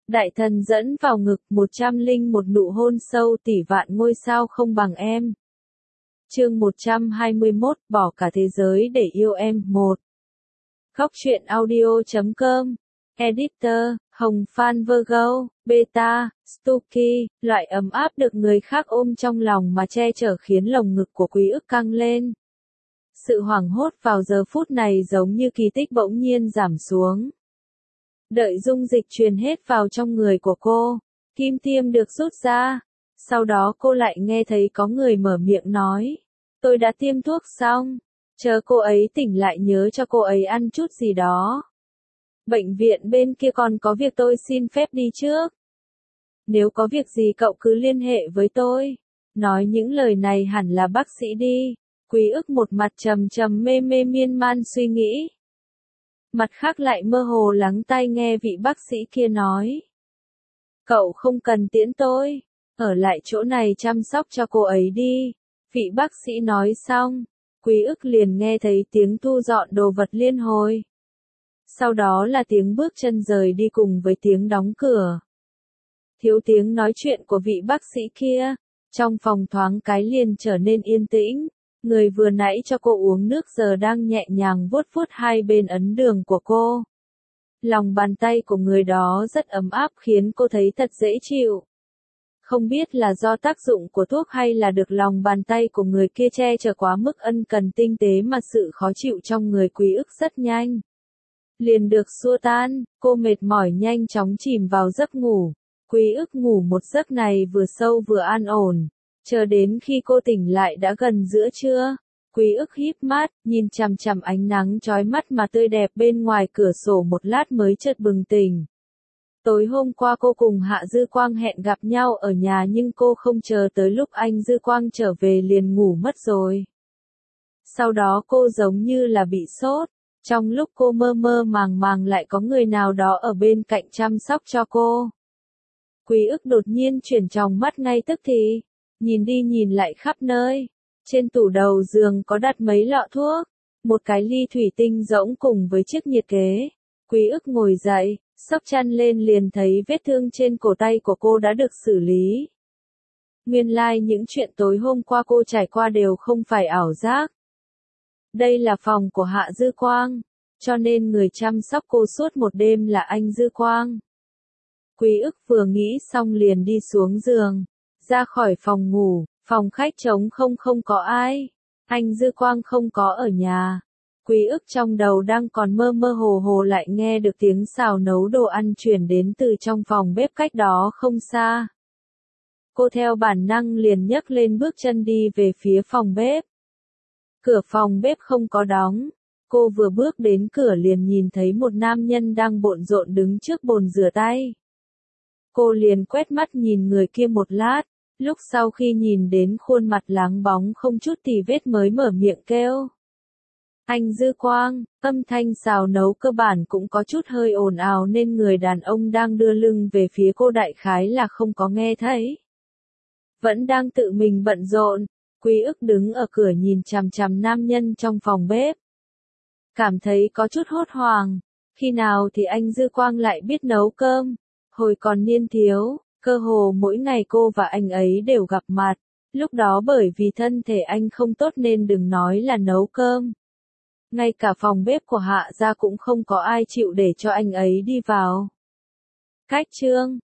Đại thần dẫn vào ngực 101 nụ hôn sâu tỷ vạn ngôi sao không bằng em. Chương 121 bỏ cả thế giới để yêu em. 1. Góc truyện audio.com. Editor, Hồng Phan Virgo, Beta, Stucky, loại ấm áp được người khác ôm trong lòng mà che chở khiến lồng ngực của Quý Ức căng lên. Sự hoảng hốt vào giờ phút này giống như kỳ tích bỗng nhiên giảm xuống. Đợi dung dịch truyền hết vào trong người của cô, kim tiêm được rút ra. Sau đó cô lại nghe thấy có người mở miệng nói. Tôi đã tiêm thuốc xong. Chờ cô ấy tỉnh lại nhớ cho cô ấy ăn chút gì đó. Bệnh viện bên kia còn có việc tôi xin phép đi trước. Nếu có việc gì cậu cứ liên hệ với tôi. Nói những lời này hẳn là bác sĩ đi. Quý Ức một mặt trầm trầm mê mê miên man suy nghĩ. Mặt khác lại mơ hồ lắng tai nghe vị bác sĩ kia nói. Cậu không cần tiễn tôi. Ở lại chỗ này chăm sóc cho cô ấy đi. Vị bác sĩ nói xong. Quý Ức liền nghe thấy tiếng thu dọn đồ vật liên hồi. Sau đó là tiếng bước chân rời đi cùng với tiếng đóng cửa. Thiếu tiếng nói chuyện của vị bác sĩ kia. Trong phòng thoáng cái liền trở nên yên tĩnh. Người vừa nãy cho cô uống nước giờ đang nhẹ nhàng vuốt vuốt hai bên ấn đường của cô. Lòng bàn tay của người đó rất ấm áp khiến cô thấy thật dễ chịu. Không biết là do tác dụng của thuốc hay là được lòng bàn tay của người kia che chở quá mức ân cần tinh tế mà sự khó chịu trong người Quý Ức rất nhanh. Liền được xua tan, cô mệt mỏi nhanh chóng chìm vào giấc ngủ. Quý Ức ngủ một giấc này vừa sâu vừa an ổn. Chờ đến khi cô tỉnh lại đã gần giữa trưa. Quý Ức híp mắt, nhìn chằm chằm ánh nắng chói mắt mà tươi đẹp bên ngoài cửa sổ một lát mới chợt bừng tỉnh. Tối hôm qua cô cùng Hạ Dư Quang hẹn gặp nhau ở nhà nhưng cô không chờ tới lúc anh Dư Quang trở về liền ngủ mất rồi. Sau đó cô giống như là bị sốt. Trong lúc cô mơ mơ màng màng lại có người nào đó ở bên cạnh chăm sóc cho cô. Quý Ức đột nhiên chuyển tròng mắt ngay tức thì. Nhìn đi nhìn lại khắp nơi. Trên tủ đầu giường có đặt mấy lọ thuốc. Một cái ly thủy tinh rỗng cùng với chiếc nhiệt kế. Quý Ức ngồi dậy, xốc chăn lên liền thấy vết thương trên cổ tay của cô đã được xử lý. Nguyên lai những chuyện tối hôm qua cô trải qua đều không phải ảo giác. Đây là phòng của Hạ Dư Quang, cho nên người chăm sóc cô suốt một đêm là anh Dư Quang. Quý Ức vừa nghĩ xong liền đi xuống giường, ra khỏi phòng ngủ, phòng khách trống không có ai. Anh Dư Quang không có ở nhà. Quý Ức trong đầu đang còn mơ mơ hồ hồ lại nghe được tiếng xào nấu đồ ăn truyền đến từ trong phòng bếp cách đó không xa. Cô theo bản năng liền nhấc lên bước chân đi về phía phòng bếp. Cửa phòng bếp không có đóng. Cô vừa bước đến cửa liền nhìn thấy một nam nhân đang bộn rộn đứng trước bồn rửa tay. Cô liền quét mắt nhìn người kia một lát, lúc sau khi nhìn đến khuôn mặt láng bóng không chút tì vết mới mở miệng kêu. Anh Dư Quang, âm thanh xào nấu cơ bản cũng có chút hơi ồn ào nên người đàn ông đang đưa lưng về phía cô đại khái là không có nghe thấy. Vẫn đang tự mình bận rộn, Quý Ức đứng ở cửa nhìn chằm chằm nam nhân trong phòng bếp. Cảm thấy có chút hốt hoảng, khi nào thì anh Dư Quang lại biết nấu cơm, hồi còn niên thiếu, cơ hồ mỗi ngày cô và anh ấy đều gặp mặt, lúc đó bởi vì thân thể anh không tốt nên đừng nói là nấu cơm. Ngay cả phòng bếp của Hạ gia cũng không có ai chịu để cho anh ấy đi vào. Cách chương